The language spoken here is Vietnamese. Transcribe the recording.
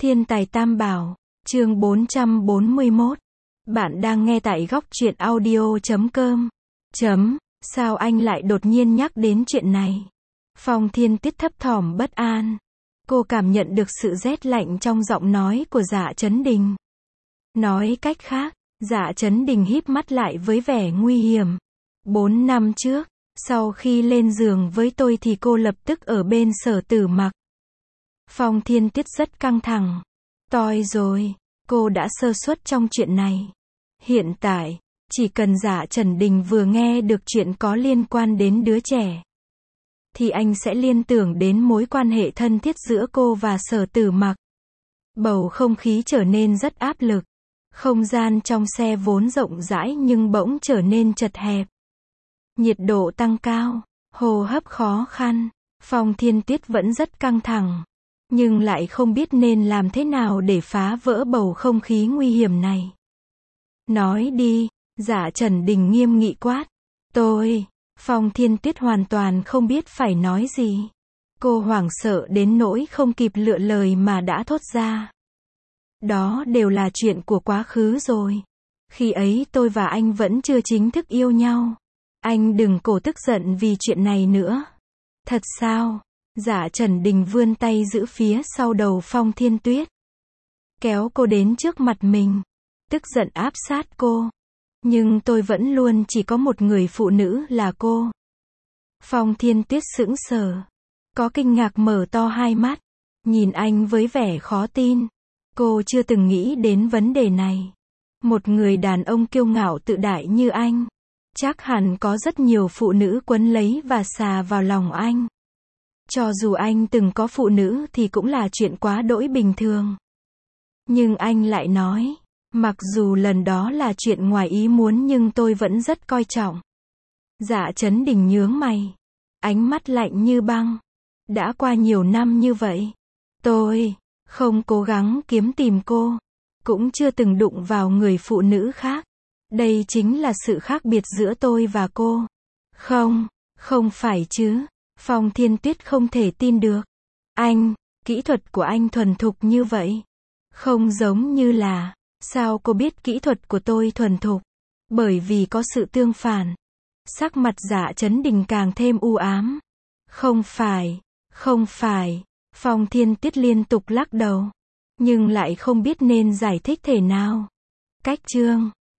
Thiên tài Tam Bảo, chương 441. Bạn đang nghe tại góc truyện audio.com. Sao anh lại đột nhiên nhắc đến chuyện này? Phong Thiên Tuyết thấp thỏm bất an. Cô cảm nhận được sự rét lạnh trong giọng nói của Dạ Chấn Đình. Nói cách khác, Dạ Chấn Đình híp mắt lại với vẻ nguy hiểm. 4 năm trước, sau khi lên giường với tôi thì cô lập tức ở bên Sở Tử Mặc. Phong Thiên Tuyết rất căng thẳng. Toi rồi, cô đã sơ suất trong chuyện này. Hiện tại, chỉ cần Dạ Chấn Đình vừa nghe được chuyện có liên quan đến đứa trẻ, thì anh sẽ liên tưởng đến mối quan hệ thân thiết giữa cô và Sở Tử Mặc. Bầu không khí trở nên rất áp lực. Không gian trong xe vốn rộng rãi nhưng bỗng trở nên chật hẹp. Nhiệt độ tăng cao, hô hấp khó khăn. Phong Thiên Tuyết vẫn rất căng thẳng, nhưng lại không biết nên làm thế nào để phá vỡ bầu không khí nguy hiểm này. Nói đi, Dạ Chấn Đình nghiêm nghị quát. Phong Thiên Tuyết hoàn toàn không biết phải nói gì. Cô hoảng sợ đến nỗi không kịp lựa lời mà đã thốt ra. Đó đều là chuyện của quá khứ rồi. Khi ấy tôi và anh vẫn chưa chính thức yêu nhau. Anh đừng cổ tức giận vì chuyện này nữa. Thật sao? Dạ Chấn Đình vươn tay giữ phía sau đầu Phong Thiên Tuyết, kéo cô đến trước mặt mình, tức giận áp sát cô. Nhưng tôi vẫn luôn chỉ có một người phụ nữ là cô. Phong Thiên Tuyết sững sờ, có kinh ngạc mở to hai mắt, nhìn anh với vẻ khó tin. Cô chưa từng nghĩ đến vấn đề này. Một người đàn ông kiêu ngạo tự đại như anh, chắc hẳn có rất nhiều phụ nữ quấn lấy và xà vào lòng anh. Cho dù anh từng có phụ nữ thì cũng là chuyện quá đỗi bình thường. Nhưng anh lại nói, mặc dù lần đó là chuyện ngoài ý muốn nhưng tôi vẫn rất coi trọng. Dạ Chấn Đình nhướng mày, ánh mắt lạnh như băng. Đã qua nhiều năm như vậy, tôi không cố gắng kiếm tìm cô, cũng chưa từng đụng vào người phụ nữ khác. Đây chính là sự khác biệt giữa tôi và cô. Không phải chứ. Phong Thiên Tuyết không thể tin được. Kỹ thuật của anh thuần thục như vậy. Không giống như là, sao cô biết kỹ thuật của tôi thuần thục? Bởi vì có sự tương phản. Sắc mặt Dạ Chấn Đình càng thêm u ám. Không phải. Phong Thiên Tuyết liên tục lắc đầu, nhưng lại không biết nên giải thích thế nào. Cách chương